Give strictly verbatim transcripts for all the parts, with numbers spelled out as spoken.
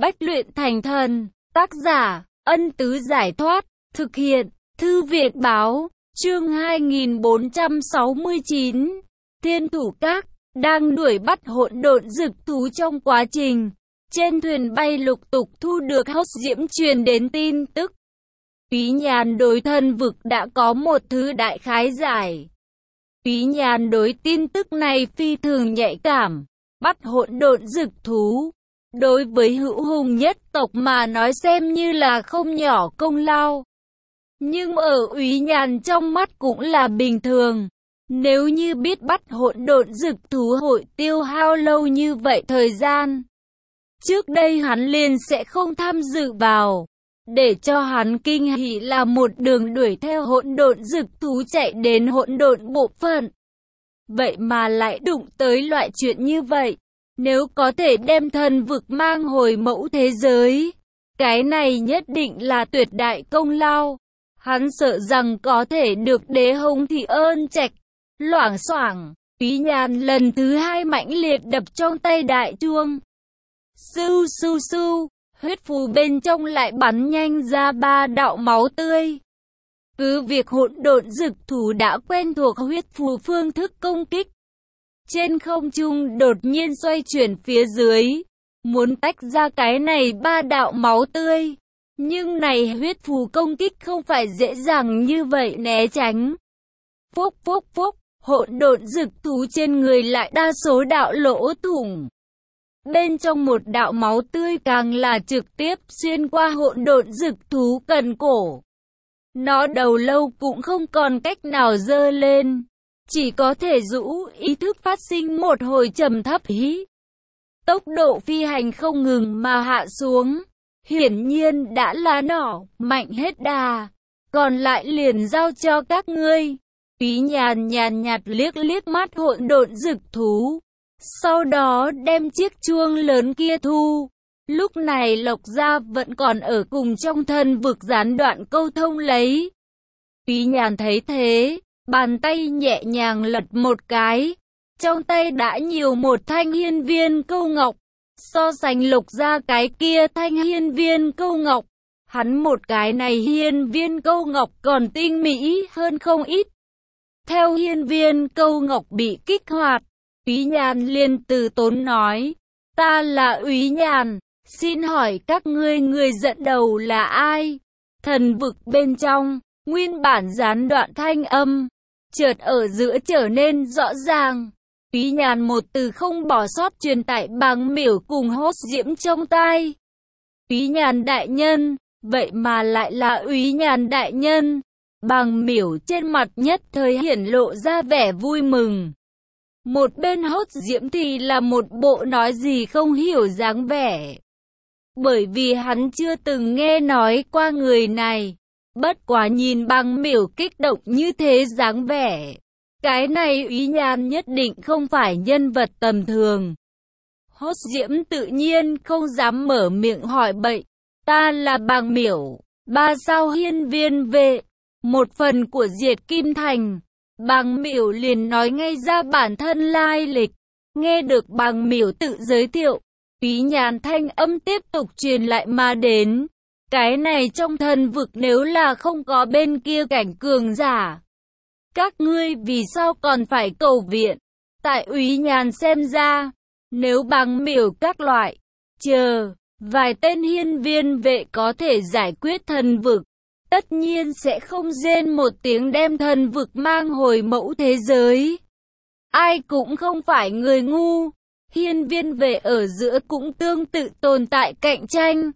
Bách luyện thành thần. Tác giả, Ân Tứ Giải Thoát. Thực hiện, Thư Việt Báo. Chương hai nghìn bốn trăm sáu mươi chín. Thiên Thủ Các đang đuổi bắt hỗn độn dực thú. Trong quá trình trên thuyền bay lục tục thu được Hốt Diễm truyền đến tin tức. Túy Nhàn đối thân vực đã có một thứ đại khái giải. Túy Nhàn đối tin tức này phi thường nhạy cảm. Bắt hỗn độn dực thú, đối với hữu hùng nhất tộc mà nói xem như là không nhỏ công lao. Nhưng ở Úy Nhàn trong mắt cũng là bình thường. Nếu như biết bắt hỗn độn dực thú hội tiêu hao lâu như vậy thời gian, trước đây hắn liền sẽ không tham dự vào. Để cho hắn kinh hỉ là một đường đuổi theo hỗn độn dực thú chạy đến hỗn độn bộ phận. Vậy mà lại đụng tới loại chuyện như vậy. Nếu có thể đem thần vực mang hồi mẫu thế giới, cái này nhất định là tuyệt đại công lao. Hắn sợ rằng có thể được Đế Hồng Thị ơn trạch. Loảng xoảng, Túy Nhàn lần thứ hai mãnh liệt đập trong tay đại chuông. Sưu sưu sưu, huyết phù bên trong lại bắn nhanh ra ba đạo máu tươi. Cứ việc hỗn độn dực thú đã quen thuộc huyết phù phương thức công kích, trên không trung đột nhiên xoay chuyển phía dưới, muốn tách ra cái này ba đạo máu tươi. Nhưng này huyết phù công kích không phải dễ dàng như vậy né tránh. Phúc phúc phúc, hỗn độn dực thú trên người lại đa số đạo lỗ thủng. Bên trong một đạo máu tươi càng là trực tiếp xuyên qua hỗn độn dực thú cần cổ. Nó đầu lâu cũng không còn cách nào giơ lên, chỉ có thể rũ ý thức phát sinh một hồi trầm thấp hí. Tốc độ phi hành không ngừng mà hạ xuống, hiển nhiên đã là nỏ mạnh hết đà, còn lại liền giao cho các ngươi. Túy Nhàn nhàn nhạt liếc liếc mắt hỗn độn dực thú, sau đó đem chiếc chuông lớn kia thu. Lúc này Lộc Gia vẫn còn ở cùng trong thân vực gián đoạn câu thông lấy. Túy Nhàn thấy thế, bàn tay nhẹ nhàng lật một cái, trong tay đã nhiều một thanh hiên viên câu ngọc. So sánh Lộc Gia cái kia thanh hiên viên câu ngọc, hắn một cái này hiên viên câu ngọc còn tinh mỹ hơn không ít. Theo hiên viên câu ngọc bị kích hoạt, Úy Nhàn liền từ tốn nói, ta là Úy Nhàn, xin hỏi các ngươi người dẫn đầu là ai? Thần vực bên trong, nguyên bản gián đoạn thanh âm, chợt ở giữa trở nên rõ ràng. Úy Nhàn một từ không bỏ sót truyền tải Bàng Miểu cùng Hốt Diễm trong tai. Úy Nhàn đại nhân, vậy mà lại là Úy Nhàn đại nhân. Bàng Miểu trên mặt nhất thời hiển lộ ra vẻ vui mừng. Một bên Hốt Diễm thì là một bộ nói gì không hiểu dáng vẻ. Bởi vì hắn chưa từng nghe nói qua người này. Bất quá nhìn Bàng Miểu kích động như thế dáng vẻ, cái này Úy Nhàn nhất định không phải nhân vật tầm thường. Hốt Diễm tự nhiên không dám mở miệng hỏi bậy. Ta là Bàng Miểu, ba sao hiên viên vệ, một phần của Diệt Kim Thành. Bàng Miểu liền nói ngay ra bản thân lai lịch. Nghe được Bàng Miểu tự giới thiệu, Túy Nhàn thanh âm tiếp tục truyền lại mà đến. Cái này trong thần vực nếu là không có bên kia cảnh cường giả, các ngươi vì sao còn phải cầu viện? Tại Úy Nhàn xem ra, nếu Bàng Miểu các loại, chờ, vài tên hiên viên vệ có thể giải quyết thần vực, tất nhiên sẽ không rên một tiếng đem thần vực mang hồi mẫu thế giới. Ai cũng không phải người ngu, hiên viên vệ ở giữa cũng tương tự tồn tại cạnh tranh.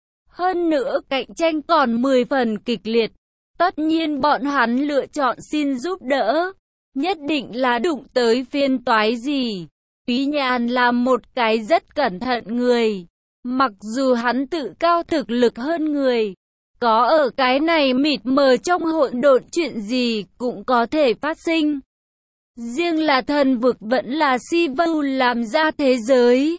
Hơn nữa cạnh tranh còn mười phần kịch liệt. Tất nhiên bọn hắn lựa chọn xin giúp đỡ, nhất định là đụng tới phiên toái gì. Túy Nhàn là một cái rất cẩn thận người. Mặc dù hắn tự cao thực lực hơn người, có ở cái này mịt mờ trong hỗn độn chuyện gì cũng có thể phát sinh. Riêng là thần vực vẫn là si vưu làm ra thế giới.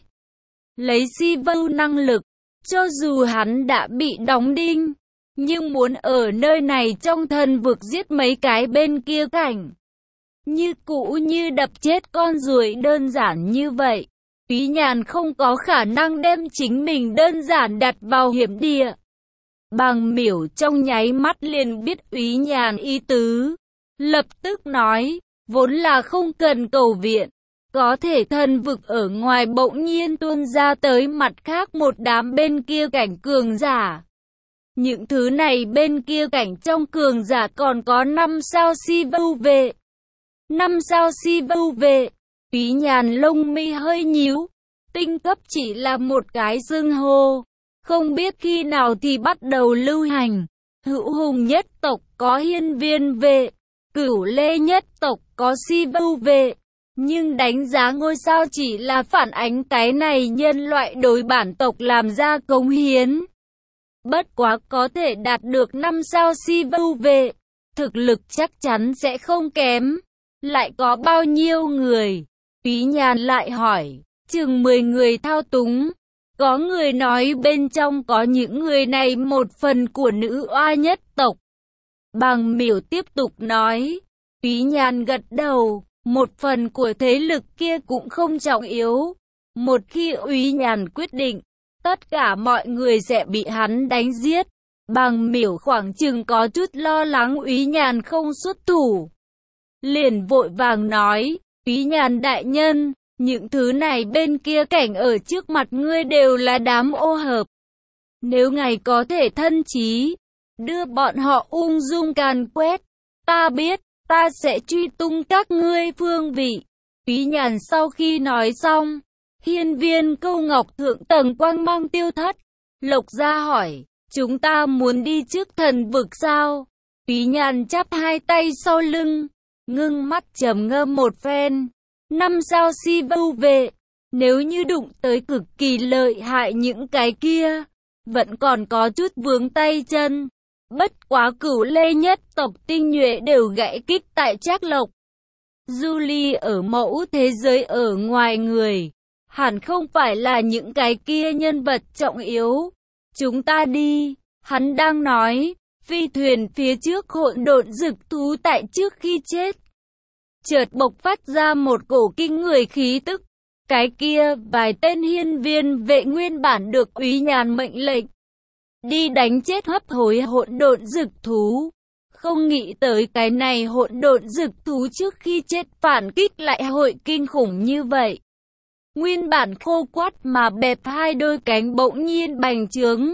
Lấy si vưu năng lực, cho dù hắn đã bị đóng đinh, nhưng muốn ở nơi này trong thần vực giết mấy cái bên kia cảnh, như cũ như đập chết con ruồi đơn giản như vậy. Úy Nhàn không có khả năng đem chính mình đơn giản đặt vào hiểm địa. Bàng Miểu trong nháy mắt liền biết Úy Nhàn ý tứ, lập tức nói, vốn là không cần cầu viện, có thể thần vực ở ngoài bỗng nhiên tuôn ra tới mặt khác một đám bên kia cảnh cường giả. Những thứ này bên kia cảnh trong cường giả còn có năm sao si vưu vệ. Năm sao si vưu vệ, Úy Nhàn lông mi hơi nhíu, tinh cấp chỉ là một cái xưng hô, không biết khi nào thì bắt đầu lưu hành. Hữu Hùng nhất tộc có hiên viên vệ, Cửu Lê nhất tộc có si vưu vệ, nhưng đánh giá ngôi sao chỉ là phản ánh cái này nhân loại đối bản tộc làm ra cống hiến. Bất quá có thể đạt được năm sao si vưu vệ, thực lực chắc chắn sẽ không kém. Lại có bao nhiêu người? Úy Nhàn lại hỏi, chừng mười người thao túng. Có người nói bên trong có những người này một phần của nữ oa nhất tộc. Bàng Miểu tiếp tục nói, Úy Nhàn gật đầu, một phần của thế lực kia cũng không trọng yếu. Một khi Úy Nhàn quyết định, tất cả mọi người sẽ bị hắn đánh giết. Bàng Miểu khoảng chừng có chút lo lắng Úy Nhàn không xuất thủ, liền vội vàng nói, Úy Nhàn đại nhân, những thứ này bên kia cảnh ở trước mặt ngươi đều là đám ô hợp. Nếu ngài có thể thân trí, đưa bọn họ ung dung càn quét, ta biết, ta sẽ truy tung các ngươi phương vị. Úy Nhàn sau khi nói xong, hiên viên câu ngọc thượng tầng quang mang tiêu thất. Lộc Gia hỏi, chúng ta muốn đi trước thần vực sao? Úy Nhàn chắp hai tay sau lưng, ngưng mắt trầm ngâm một phen. Năm sao si vưu vệ, nếu như đụng tới cực kỳ lợi hại những cái kia, vẫn còn có chút vướng tay chân. Bất quá Cửu Lê nhất tộc tinh nhuệ đều gãy kích tại Trác Lộc. Julie ở mẫu thế giới ở ngoài người, hẳn không phải là những cái kia nhân vật trọng yếu. Chúng ta đi, hắn đang nói, phi thuyền phía trước hỗn độn dực thú tại trước khi chết. Chợt bộc phát ra một cổ kinh người khí tức. Cái kia vài tên hiên viên vệ nguyên bản được Úy Nhàn mệnh lệnh đi đánh chết hấp hối hỗn độn dực thú. Không nghĩ tới cái này hỗn độn dực thú trước khi chết phản kích lại hội kinh khủng như vậy. Nguyên bản khô quắt mà bẹp hai đôi cánh bỗng nhiên bành trướng.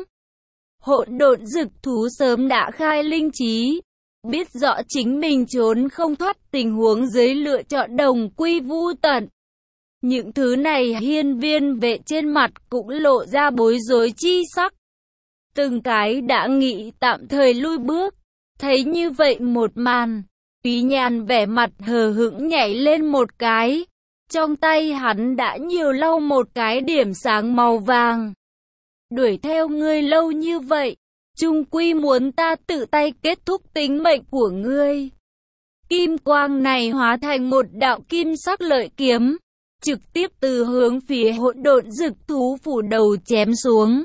Hỗn độn dực thú sớm đã khai linh trí, biết rõ chính mình trốn không thoát tình huống dưới lựa chọn đồng quy vu tận. Những thứ này hiên viên vệ trên mặt cũng lộ ra bối rối chi sắc. Từng cái đã nghĩ tạm thời lui bước. Thấy như vậy một màn, Úy Nhàn vẻ mặt hờ hững nhảy lên một cái. Trong tay hắn đã nhiều lau một cái điểm sáng màu vàng. Đuổi theo ngươi lâu như vậy, chung quy muốn ta tự tay kết thúc tính mệnh của ngươi. Kim quang này hóa thành một đạo kim sắc lợi kiếm, trực tiếp từ hướng phía hỗn độn dực thú phủ đầu chém xuống.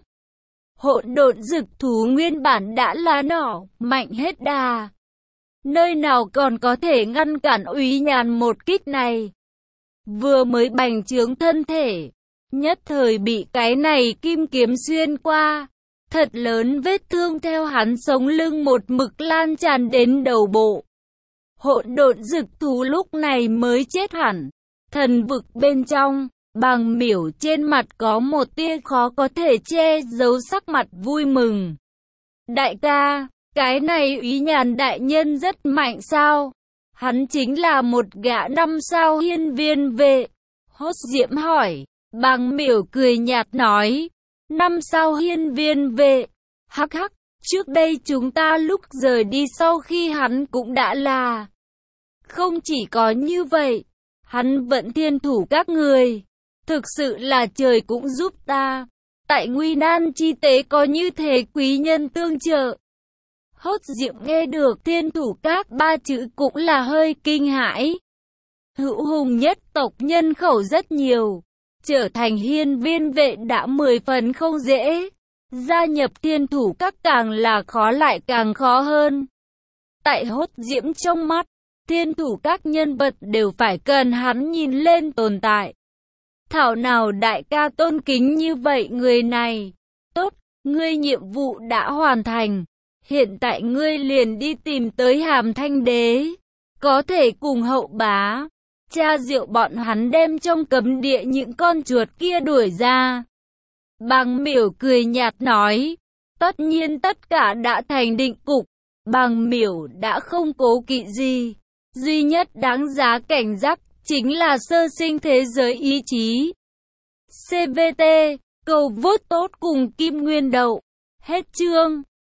Hỗn độn dực thú nguyên bản đã là nỏ, mạnh hết đà. Nơi nào còn có thể ngăn cản Úy Nhàn một kích này. Vừa mới bành trướng thân thể, nhất thời bị cái này kim kiếm xuyên qua. Thật lớn vết thương theo hắn sống lưng một mực lan tràn đến đầu bộ. Hỗn độn dực thú lúc này mới chết hẳn. Thần vực bên trong, Bàng Miểu trên mặt có một tia khó có thể che giấu sắc mặt vui mừng. Đại ca, cái này Úy Nhàn đại nhân rất mạnh sao? Hắn chính là một gã năm sao hiên viên vệ. Hốt Diễm hỏi. Bàng Miểu cười nhạt nói, năm sao hiên viên vệ. Hắc hắc, trước đây chúng ta lúc rời đi sau khi hắn cũng đã là. Không chỉ có như vậy, hắn vẫn thiên thủ các người. Thực sự là trời cũng giúp ta. Tại nguy nan chi tế có như thế quý nhân tương trợ. Hốt Diệm nghe được thiên thủ các ba chữ cũng là hơi kinh hãi. Hữu Hùng nhất tộc nhân khẩu rất nhiều. Trở thành hiên viên vệ đã mười phần không dễ. Gia nhập thiên thủ các càng là khó lại càng khó hơn. Tại Hốt Diễm trong mắt, thiên thủ các nhân vật đều phải cần hắn nhìn lên tồn tại. thảo nào đại ca tôn kính như vậy người này. Tốt, ngươi nhiệm vụ đã hoàn thành. Hiện tại ngươi liền đi tìm tới Hàm Thanh Đế. Có thể cùng hậu bá, cha Diệu bọn hắn đem trong cấm địa những con chuột kia đuổi ra. Bàng Miểu cười nhạt nói. Tất nhiên tất cả đã thành định cục. Bàng Miểu đã không cố kỵ gì. Duy nhất đáng giá cảnh giác chính là sơ sinh thế giới ý chí. xê vê tê, cầu vote tốt cùng Kim Nguyên Đậu. Hết chương.